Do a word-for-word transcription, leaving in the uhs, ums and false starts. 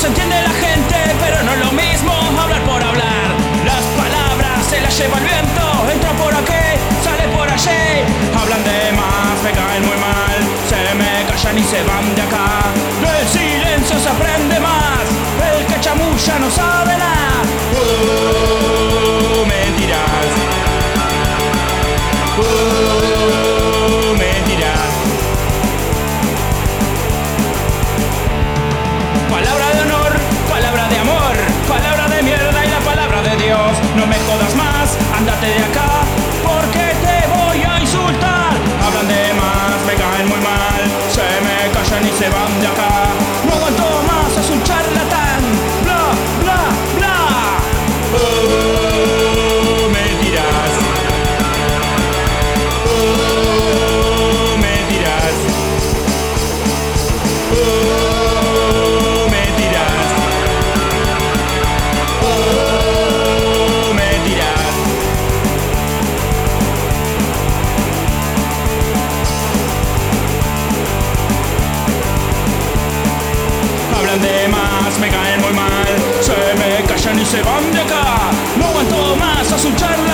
se entiende la gente, pero no es lo mismo hablar por hablar. Las palabras se las lleva el viento, entra por aquí, sale por allí. Hablan de más, me caen muy mal, se me callan y se van de acá. Del silencio se aprende más, el que chamulla no sabe nada. Uh, mentiras. Uh, mentiras. Palabra de honor, palabra de amor, palabra de mierda y la palabra de Dios. No me jodas más, ándate de acá, porque te voy a insultar. Hablan de más, me caen muy mal, se me callan y se van de acá. No aguanto más, es un charlatán, bla, bla, bla. Oh, mentiras. Oh, mentiras. Oh, mentiras. Oh, mentiras. Hablan de más, me caen muy mal, se me callan y se van de acá. No aguanto más, a su charla.